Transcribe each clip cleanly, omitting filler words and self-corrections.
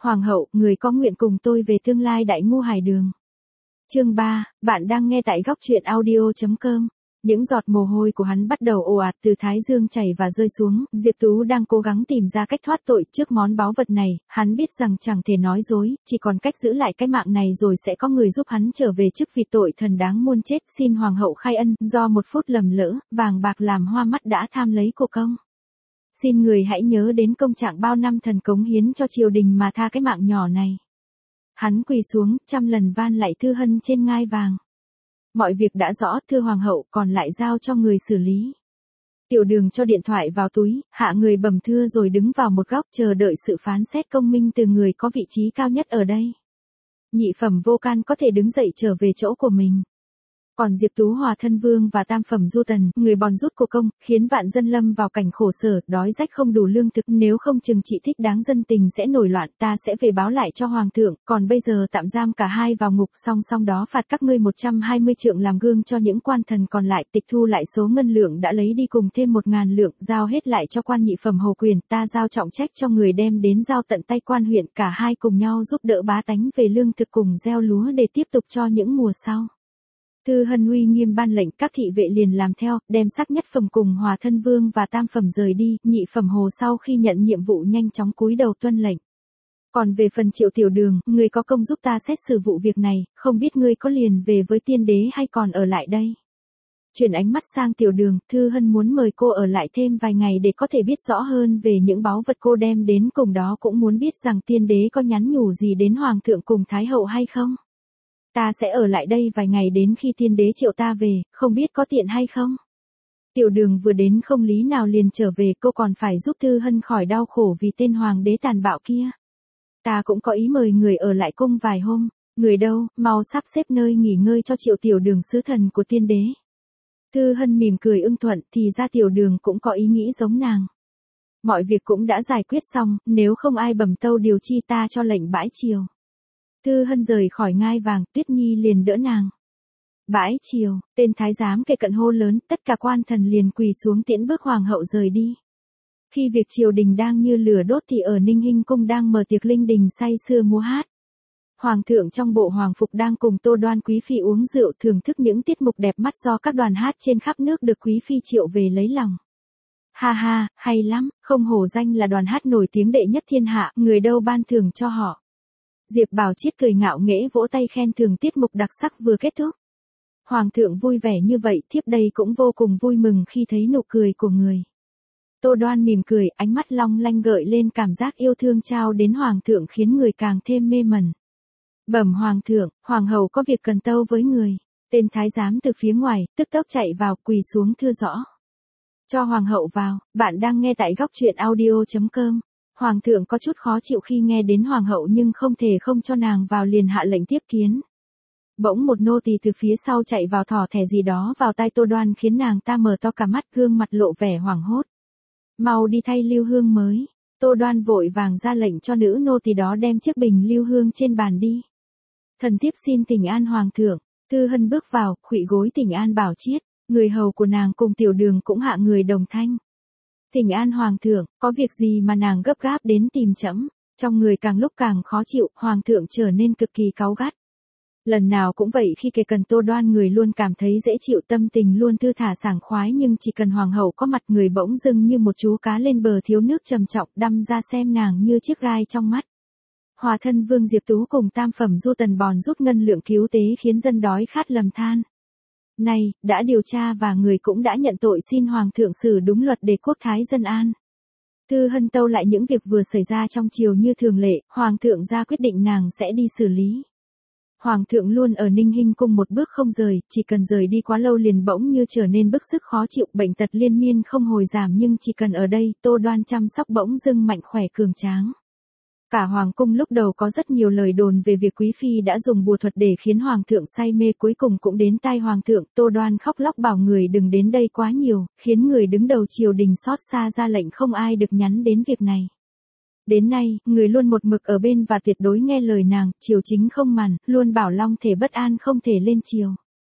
Hoàng hậu, người có nguyện cùng tôi về tương lai đại ngu hải đường. Chương 3, bạn đang nghe tại góc truyện audio.com. Những giọt mồ hôi của hắn bắt đầu ồ ạt từ thái dương chảy và rơi xuống, Diệp Tú đang cố gắng tìm ra cách thoát tội trước món báu vật này, hắn biết rằng chẳng thể nói dối, chỉ còn cách giữ lại cái mạng này rồi sẽ có người giúp hắn trở về chức vì tội thần đáng muôn chết. Xin hoàng hậu khai ân, do một phút lầm lỡ, vàng bạc làm hoa mắt đã tham lấy của công. Xin người hãy nhớ đến công trạng bao năm thần cống hiến cho triều đình mà tha cái mạng nhỏ này. Hắn quỳ xuống, trăm lần van lạy Thư Hân trên ngai vàng. Mọi việc đã rõ, thưa hoàng hậu, còn lại giao cho người xử lý. Tiểu Đường cho điện thoại vào túi, hạ người bẩm thưa rồi đứng vào một góc chờ đợi sự phán xét công minh từ người có vị trí cao nhất ở đây. Nhị phẩm Vô Can có thể đứng dậy trở về chỗ của mình. Còn Diệp Tú Hòa thân vương và tam phẩm Du Tần, người bòn rút của công, khiến vạn dân lâm vào cảnh khổ sở, đói rách không đủ lương thực, nếu không chừng trị thích đáng dân tình sẽ nổi loạn, ta sẽ về báo lại cho hoàng thượng, còn bây giờ tạm giam cả hai vào ngục, song đó phạt các ngươi 120 trượng làm gương cho những quan thần còn lại, tịch thu lại số ngân lượng đã lấy đi cùng thêm 1.000 lượng, giao hết lại cho quan nhị phẩm Hồ Quyền, ta giao trọng trách cho người đem đến giao tận tay quan huyện, cả hai cùng nhau giúp đỡ bá tánh về lương thực cùng gieo lúa để tiếp tục cho những mùa sau. Thư Hân uy nghiêm ban lệnh, các thị vệ liền làm theo, đem sắc nhất phẩm cùng Hòa thân vương và tam phẩm rời đi, nhị phẩm Hồ sau khi nhận nhiệm vụ nhanh chóng cúi đầu tuân lệnh. Còn về phần Triệu Tiểu Đường, người có công giúp ta xét xử vụ việc này, không biết ngươi có liền về với tiên đế hay còn ở lại đây. Chuyển ánh mắt sang Tiểu Đường, Thư Hân muốn mời cô ở lại thêm vài ngày để có thể biết rõ hơn về những báu vật cô đem đến, cùng đó cũng muốn biết rằng tiên đế có nhắn nhủ gì đến hoàng thượng cùng thái hậu hay không. Ta sẽ ở lại đây vài ngày đến khi tiên đế triệu ta về, không biết có tiện hay không? Tiểu Đường vừa đến không lý nào liền trở về, cô còn phải giúp Thư Hân khỏi đau khổ vì tên hoàng đế tàn bạo kia. Ta cũng có ý mời người ở lại cung vài hôm, người đâu, mau sắp xếp nơi nghỉ ngơi cho Triệu Tiểu Đường sứ thần của tiên đế. Thư Hân mỉm cười ưng thuận, thì ra Tiểu Đường cũng có ý nghĩ giống nàng. Mọi việc cũng đã giải quyết xong, nếu không ai bẩm tâu điều chi ta cho lệnh bãi triều. Thư Hân rời khỏi ngai vàng, Tuyết Nhi liền đỡ nàng. Bãi triều, tên thái giám kề cận hô lớn, tất cả quan thần liền quỳ xuống tiễn bước hoàng hậu rời đi. Khi việc triều đình đang như lửa đốt thì ở Ninh Hinh cung đang mở tiệc linh đình say sưa múa hát. Hoàng thượng trong bộ hoàng phục đang cùng Tô Đoan quý phi uống rượu thưởng thức những tiết mục đẹp mắt do các đoàn hát trên khắp nước được quý phi triệu về lấy lòng. Ha ha, hay lắm, không hổ danh là đoàn hát nổi tiếng đệ nhất thiên hạ, người đâu ban thưởng cho họ. Diệp Bảo Chiết cười ngạo nghễ vỗ tay khen thưởng tiết mục đặc sắc vừa kết thúc. Hoàng thượng vui vẻ như vậy, thiếp đây cũng vô cùng vui mừng khi thấy nụ cười của người. Tô Đoan mỉm cười, ánh mắt long lanh gợi lên cảm giác yêu thương trao đến hoàng thượng khiến người càng thêm mê mẩn. Bẩm hoàng thượng, hoàng hậu có việc cần tâu với người. Tên thái giám từ phía ngoài, tức tốc chạy vào, quỳ xuống thưa rõ. Cho hoàng hậu vào, bạn đang nghe tại góc truyện audio.com. Hoàng thượng có chút khó chịu khi nghe đến hoàng hậu nhưng không thể không cho nàng vào, liền hạ lệnh tiếp kiến. Bỗng một nô tỳ từ phía sau chạy vào thỏ thẻ gì đó vào tai Tô Đoan khiến nàng ta mở to cả mắt, gương mặt lộ vẻ hoảng hốt. Mau đi thay lưu hương mới. Tô Đoan vội vàng ra lệnh cho nữ nô tỳ đó đem chiếc bình lưu hương trên bàn đi. Thần thiếp xin thỉnh an hoàng thượng. Thư Hân bước vào, khuỵu gối thỉnh an Bảo Chiết, người hầu của nàng cùng Tiểu Đường cũng hạ người đồng thanh. Thỉnh an hoàng thượng, có việc gì mà nàng gấp gáp đến tìm trẫm? Trong người càng lúc càng khó chịu, hoàng thượng trở nên cực kỳ cáu gắt. Lần nào cũng vậy, khi kề cần Tô Đoan người luôn cảm thấy dễ chịu, tâm tình luôn thư thả sảng khoái, nhưng chỉ cần hoàng hậu có mặt người bỗng dưng như một chú cá lên bờ thiếu nước trầm trọng, đâm ra xem nàng như chiếc gai trong mắt. Hòa thân vương Diệp Tú cùng tam phẩm Du Tần bòn rút ngân lượng cứu tế khiến dân đói khát lầm than. Này, đã điều tra và người cũng đã nhận tội, xin hoàng thượng xử đúng luật để quốc thái dân an. Thư Hân tâu lại những việc vừa xảy ra trong triều như thường lệ, hoàng thượng ra quyết định nàng sẽ đi xử lý. Hoàng thượng luôn ở Ninh Hinh cung một bước không rời, chỉ cần rời đi quá lâu liền bỗng như trở nên bức sức khó chịu, bệnh tật liên miên không hồi giảm, nhưng chỉ cần ở đây, Tô Đoan chăm sóc bỗng dưng mạnh khỏe cường tráng. Cả hoàng cung lúc đầu có rất nhiều lời đồn về việc quý phi đã dùng bùa thuật để khiến hoàng thượng say mê, cuối cùng cũng đến tai hoàng thượng. Tô Đoan khóc lóc bảo người đừng đến đây quá nhiều, khiến người đứng đầu triều đình xót xa, ra lệnh không ai được nhắn đến việc này. Đến nay, người luôn một mực ở bên và tuyệt đối nghe lời nàng, triều chính không màn, luôn bảo long thể bất an không thể lên triều.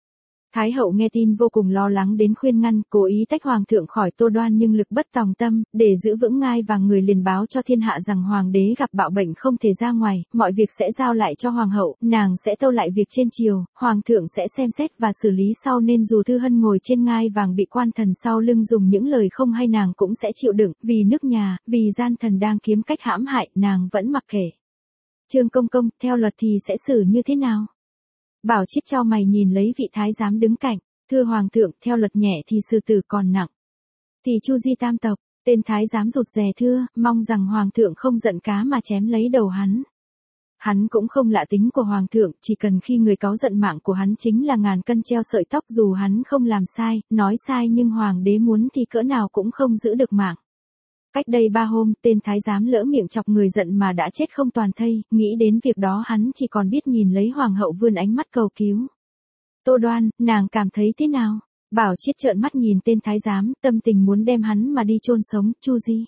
Thái hậu nghe tin vô cùng lo lắng đến khuyên ngăn, cố ý tách hoàng thượng khỏi Tô Đoan nhưng lực bất tòng tâm, để giữ vững ngai vàng người liền báo cho thiên hạ rằng hoàng đế gặp bạo bệnh không thể ra ngoài, mọi việc sẽ giao lại cho hoàng hậu, nàng sẽ tâu lại việc trên triều, hoàng thượng sẽ xem xét và xử lý sau nên dù Thư Hân ngồi trên ngai vàng bị quan thần sau lưng dùng những lời không hay nàng cũng sẽ chịu đựng, vì nước nhà, vì gian thần đang kiếm cách hãm hại, nàng vẫn mặc kệ. Trương công công, theo luật thì sẽ xử như thế nào? Bảo Chiết chau mày nhìn lấy vị thái giám đứng cạnh, thưa hoàng thượng, theo luật nhẹ thì xử tử còn nặng. Thì chu di tam tộc, tên thái giám rụt rè thưa, mong rằng hoàng thượng không giận cá mà chém lấy đầu hắn. Hắn cũng không lạ tính của hoàng thượng, chỉ cần khi người cáu giận mạng của hắn chính là ngàn cân treo sợi tóc dù hắn không làm sai, nói sai nhưng hoàng đế muốn thì cỡ nào cũng không giữ được mạng. Cách đây 3 hôm, tên thái giám lỡ miệng chọc người giận mà đã chết không toàn thây, nghĩ đến việc đó hắn chỉ còn biết nhìn lấy hoàng hậu vươn ánh mắt cầu cứu. Tô Đoan, nàng cảm thấy thế nào? Bảo Chiết trợn mắt nhìn tên thái giám, tâm tình muốn đem hắn mà đi chôn sống, chu di.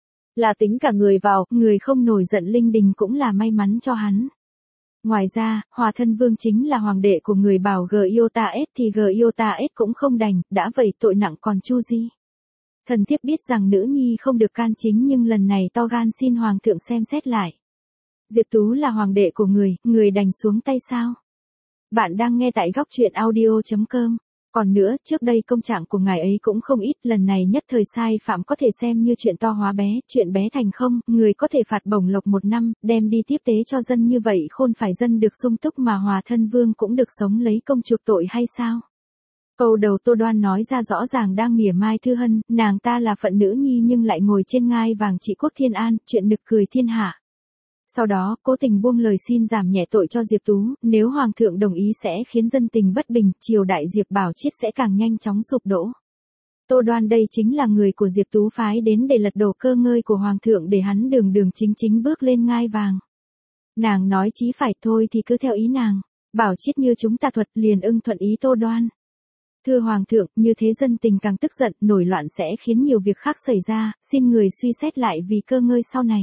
Là tính cả người vào, người không nổi giận linh đình cũng là may mắn cho hắn. Ngoài ra, Hòa Thân Vương chính là hoàng đệ của người bảo Giotaes thì Giotaes cũng không đành, đã vậy tội nặng còn chu di. Thần thiếp biết rằng nữ nhi không được can chính nhưng lần này to gan xin hoàng thượng xem xét lại. Diệp Tú là hoàng đệ của người đành xuống tay sao? Bạn đang nghe tại góc truyện audio.com. Còn nữa, trước đây công trạng của ngài ấy cũng không ít, lần này nhất thời sai phạm có thể xem như chuyện to hóa bé, chuyện bé thành không, người có thể phạt bổng lộc 1 năm, đem đi tiếp tế cho dân như vậy khôn phải dân được sung túc mà Hòa Thân Vương cũng được sống lấy công chuộc tội hay sao? Câu đầu Tô Đoan nói ra rõ ràng đang mỉa mai Thư Hân, nàng ta là phận nữ nhi nhưng lại ngồi trên ngai vàng trị quốc thiên an, chuyện nực cười thiên hạ. Sau đó, cố tình buông lời xin giảm nhẹ tội cho Diệp Tú, nếu hoàng thượng đồng ý sẽ khiến dân tình bất bình, triều đại Diệp Bảo Chiết sẽ càng nhanh chóng sụp đổ. Tô Đoan đây chính là người của Diệp Tú phái đến để lật đổ cơ ngơi của hoàng thượng để hắn đường đường chính chính bước lên ngai vàng. Nàng nói chí phải thôi thì cứ theo ý nàng, Bảo Chiết như chúng tà thuật liền ưng thuận ý Tô Đoan. Thưa hoàng thượng, như thế dân tình càng tức giận, nổi loạn sẽ khiến nhiều việc khác xảy ra, xin người suy xét lại vì cơ ngơi sau này.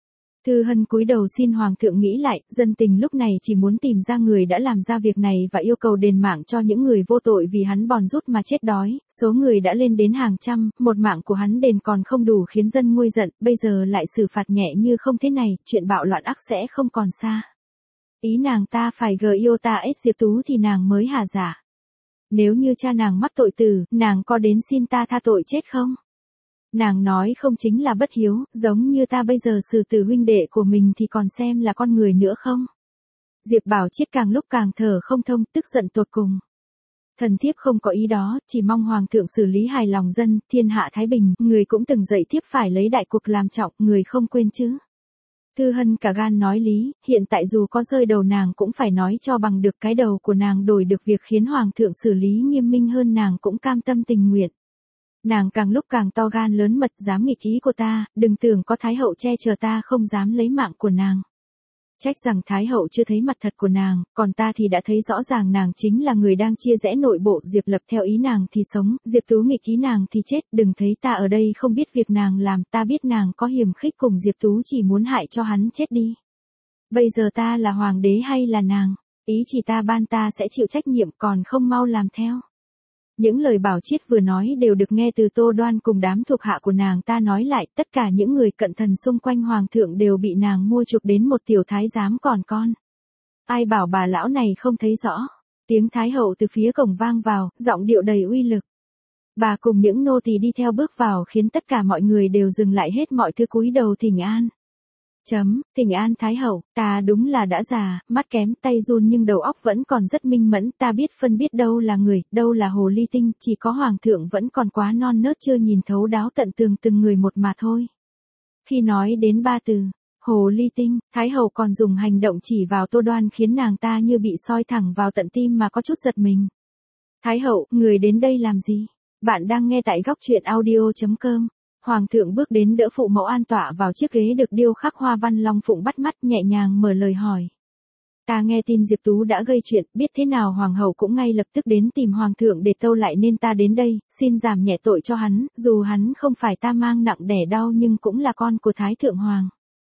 Thư Hân cúi đầu xin hoàng thượng nghĩ lại, dân tình lúc này chỉ muốn tìm ra người đã làm ra việc này và yêu cầu đền mạng cho những người vô tội vì hắn bòn rút mà chết đói, số người đã lên đến hàng trăm, một mạng của hắn đền còn không đủ khiến dân nguôi giận, bây giờ lại xử phạt nhẹ như không thế này, chuyện bạo loạn ắt sẽ không còn xa. Ý nàng ta phải Giotaes Diệp Tú thì nàng mới hà giả. Nếu như cha nàng mắc tội tử, nàng có đến xin ta tha tội chết không? Nàng nói không chính là bất hiếu, giống như ta bây giờ xử tử huynh đệ của mình thì còn xem là con người nữa không? Diệp Bảo Chiết càng lúc càng thở không thông, tức giận tột cùng. Thần thiếp không có ý đó, chỉ mong hoàng thượng xử lý hài lòng dân, thiên hạ thái bình, người cũng từng dạy thiếp phải lấy đại cuộc làm trọng, người không quên chứ. Thư Hân cả gan nói lý, hiện tại dù có rơi đầu nàng cũng phải nói cho bằng được cái đầu của nàng đổi được việc khiến hoàng thượng xử lý nghiêm minh hơn nàng cũng cam tâm tình nguyện. Nàng càng lúc càng to gan lớn mật dám nghịch ý của ta, đừng tưởng có thái hậu che chở ta không dám lấy mạng của nàng. Trách rằng thái hậu chưa thấy mặt thật của nàng, còn ta thì đã thấy rõ ràng nàng chính là người đang chia rẽ nội bộ, Diệp Lập theo ý nàng thì sống, Diệp Tú nghịch ý nàng thì chết, đừng thấy ta ở đây không biết việc nàng làm, ta biết nàng có hiềm khích cùng Diệp Tú chỉ muốn hại cho hắn chết đi. Bây giờ ta là hoàng đế hay là nàng, ý chỉ ta ban ta sẽ chịu trách nhiệm còn không mau làm theo. Những lời Bảo Chiết vừa nói đều được nghe từ Tô Đoan cùng đám thuộc hạ của nàng ta nói lại, tất cả những người cận thần xung quanh hoàng thượng đều bị nàng mua chuộc đến một tiểu thái giám còn con. Ai bảo bà lão này không thấy rõ, tiếng thái hậu từ phía cổng vang vào, giọng điệu đầy uy lực. Bà cùng những nô tỳ đi theo bước vào khiến tất cả mọi người đều dừng lại hết mọi thứ cúi đầu thỉnh an. Thỉnh an thái hậu, ta đúng là đã già, mắt kém, tay run nhưng đầu óc vẫn còn rất minh mẫn, ta biết phân biết đâu là người, đâu là hồ ly tinh, chỉ có hoàng thượng vẫn còn quá non nớt chưa nhìn thấu đáo tận tường từng người một mà thôi. Khi nói đến 3 từ, hồ ly tinh, thái hậu còn dùng hành động chỉ vào Tô Đoan khiến nàng ta như bị soi thẳng vào tận tim mà có chút giật mình. Thái hậu, người đến đây làm gì? Bạn đang nghe tại góc truyện audio.com. Hoàng thượng bước đến đỡ phụ mẫu an tọa vào chiếc ghế được điêu khắc hoa văn long phụng bắt mắt nhẹ nhàng mở lời hỏi. Ta nghe tin Diệp Tú đã gây chuyện, biết thế nào hoàng hậu cũng ngay lập tức đến tìm hoàng thượng để tâu lại nên ta đến đây, xin giảm nhẹ tội cho hắn, dù hắn không phải ta mang nặng đẻ đau nhưng cũng là con của Thái Thượng Hoàng.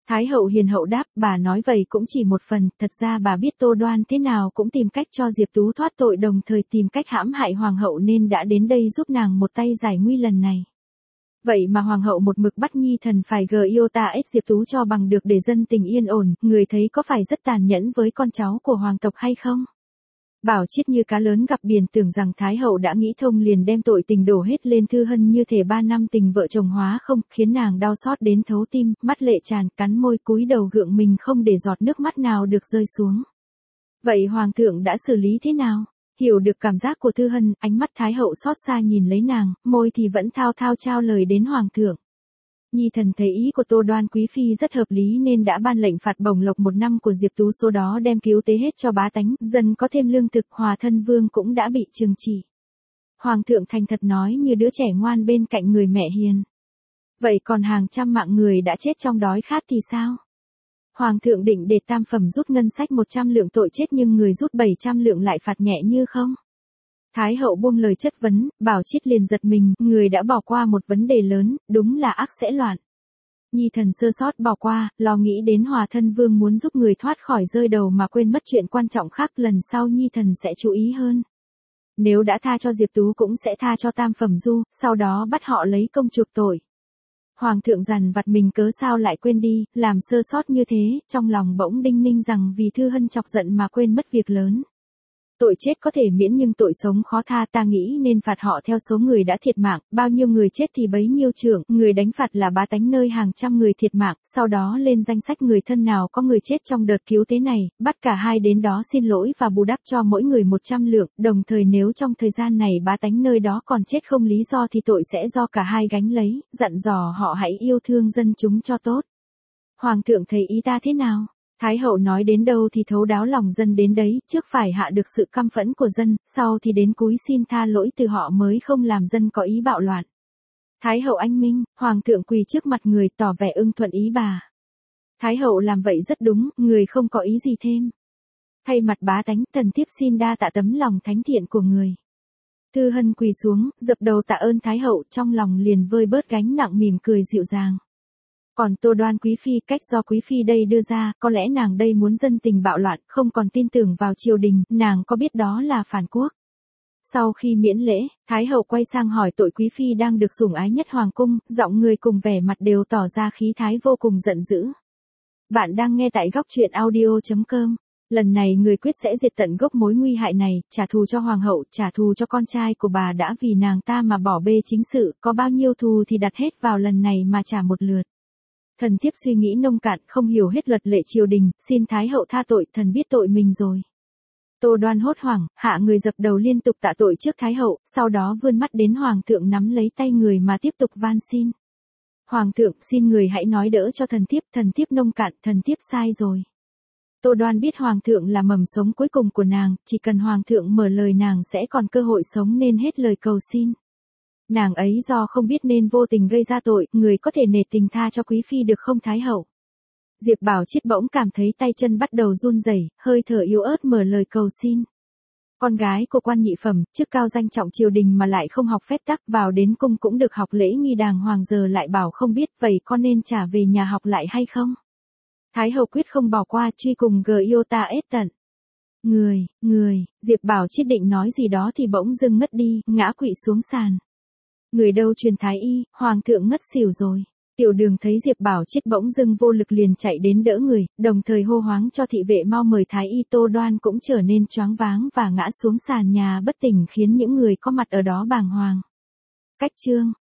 Thái hậu hiền hậu đáp, bà nói vậy cũng chỉ một phần, thật ra bà biết Tô Đoan thế nào cũng tìm cách cho Diệp Tú thoát tội, đồng thời tìm cách hãm hại hoàng hậu nên đã đến đây giúp nàng một tay giải nguy lần này. Vậy mà hoàng hậu một mực bắt nhi thần phải giết Diệp Tú cho bằng được để dân tình yên ổn, người thấy có phải rất tàn nhẫn với con cháu của hoàng tộc hay không? Bảo Chiết như cá lớn gặp biển, tưởng rằng Thái hậu đã nghĩ thông liền đem tội tình đổ hết lên Thư Hân, như thể 3 năm tình vợ chồng hóa không, khiến nàng đau xót đến thấu tim, mắt lệ tràn, cắn môi cúi đầu gượng mình không để giọt nước mắt nào được rơi xuống. Vậy hoàng thượng đã xử lý thế nào? Hiểu được cảm giác của Thư Hân, ánh mắt Thái hậu xót xa nhìn lấy nàng, môi thì vẫn thao thao trao lời đến hoàng thượng. Nhi thần thấy ý của Tô Đoan quý phi rất hợp lý nên đã ban lệnh phạt bổng lộc 1 năm của Diệp Tú, số đó đem cứu tế hết cho bá tánh, dân có thêm lương thực, Hòa thân vương cũng đã bị trừng trị. Hoàng thượng thành thật nói như đứa trẻ ngoan bên cạnh người mẹ hiền. Vậy còn hàng trăm mạng người đã chết trong đói khát thì sao? Hoàng thượng định để tam phẩm rút ngân sách 100 lượng tội chết nhưng người rút 700 lượng lại phạt nhẹ như không? Thái hậu buông lời chất vấn, Bảo Chiết liền giật mình, người đã bỏ qua một vấn đề lớn, đúng là ác sẽ loạn. Nhi thần sơ sót bỏ qua, lo nghĩ đến Hòa thân vương muốn giúp người thoát khỏi rơi đầu mà quên mất chuyện quan trọng khác, lần sau Nhi thần sẽ chú ý hơn. Nếu đã tha cho Diệp Tú cũng sẽ tha cho tam phẩm du, sau đó bắt họ lấy công chuộc tội. Hoàng thượng dằn vặt mình cớ sao lại quên đi, làm sơ sót như thế, trong lòng bỗng đinh ninh rằng vì Thư Hân chọc giận mà quên mất việc lớn. Tội chết có thể miễn nhưng tội sống khó tha, ta nghĩ nên phạt họ theo số người đã thiệt mạng, bao nhiêu người chết thì bấy nhiêu trưởng, người đánh phạt là bá tánh nơi hàng trăm người thiệt mạng, sau đó lên danh sách người thân nào có người chết trong đợt cứu tế này, bắt cả hai đến đó xin lỗi và bù đắp cho mỗi người 100 lượng, đồng thời nếu trong thời gian này bá tánh nơi đó còn chết không lý do thì tội sẽ do cả hai gánh lấy, dặn dò họ hãy yêu thương dân chúng cho tốt. Hoàng thượng thấy ý ta thế nào? Thái hậu nói đến đâu thì thấu đáo lòng dân đến đấy, trước phải hạ được sự căm phẫn của dân, sau thì đến cúi xin tha lỗi từ họ mới không làm dân có ý bạo loạn. Thái hậu anh minh, hoàng thượng quỳ trước mặt người tỏ vẻ ưng thuận ý bà. Thái hậu làm vậy rất đúng, người không có ý gì thêm. Thay mặt bá tánh, thần thiếp xin đa tạ tấm lòng thánh thiện của người. Thư Hân quỳ xuống, dập đầu tạ ơn Thái hậu, trong lòng liền vơi bớt gánh nặng, mỉm cười dịu dàng. Còn Tô Đoan quý phi, cách do quý phi đây đưa ra, có lẽ nàng đây muốn dân tình bạo loạn, không còn tin tưởng vào triều đình, nàng có biết đó là phản quốc. Sau khi miễn lễ, Thái hậu quay sang hỏi tội quý phi đang được sủng ái nhất hoàng cung, giọng người cùng vẻ mặt đều tỏ ra khí thái vô cùng giận dữ. Bạn đang nghe tại góc truyện audio.com. Lần này người quyết sẽ diệt tận gốc mối nguy hại này, trả thù cho hoàng hậu, trả thù cho con trai của bà đã vì nàng ta mà bỏ bê chính sự, có bao nhiêu thù thì đặt hết vào lần này mà trả một lượt. Thần thiếp suy nghĩ nông cạn, không hiểu hết luật lệ triều đình, xin Thái hậu tha tội, thần biết tội mình rồi. Tô Đoan hốt hoảng, hạ người dập đầu liên tục tạ tội trước Thái hậu, sau đó vươn mắt đến hoàng thượng nắm lấy tay người mà tiếp tục van xin. Hoàng thượng, xin người hãy nói đỡ cho thần thiếp nông cạn, thần thiếp sai rồi. Tô Đoan biết hoàng thượng là mầm sống cuối cùng của nàng, chỉ cần hoàng thượng mở lời nàng sẽ còn cơ hội sống nên hết lời cầu xin. Nàng ấy do không biết nên vô tình gây ra tội, người có thể nể tình tha cho quý phi được không Thái hậu? Diệp Bảo Chiết bỗng cảm thấy tay chân bắt đầu run rẩy, hơi thở yếu ớt mở lời cầu xin. Con gái của quan nhị phẩm, chức cao danh trọng triều đình mà lại không học phép tắc, vào đến cung cũng được học lễ nghi đàng hoàng, giờ lại bảo không biết, vậy con nên trả về nhà học lại hay không? Thái hậu quyết không bỏ qua, truy cùng giết tận. Người, Diệp Bảo Chiết định nói gì đó thì bỗng dưng ngất đi, ngã quỵ xuống sàn. Người đâu truyền thái y, hoàng thượng ngất xỉu rồi. Tiểu Đường thấy Diệp Bảo Chiết bỗng dưng vô lực liền chạy đến đỡ người, đồng thời hô hoáng cho thị vệ mau mời thái y. Tô Đoan cũng trở nên choáng váng và ngã xuống sàn nhà bất tỉnh, khiến những người có mặt ở đó bàng hoàng. Cách chương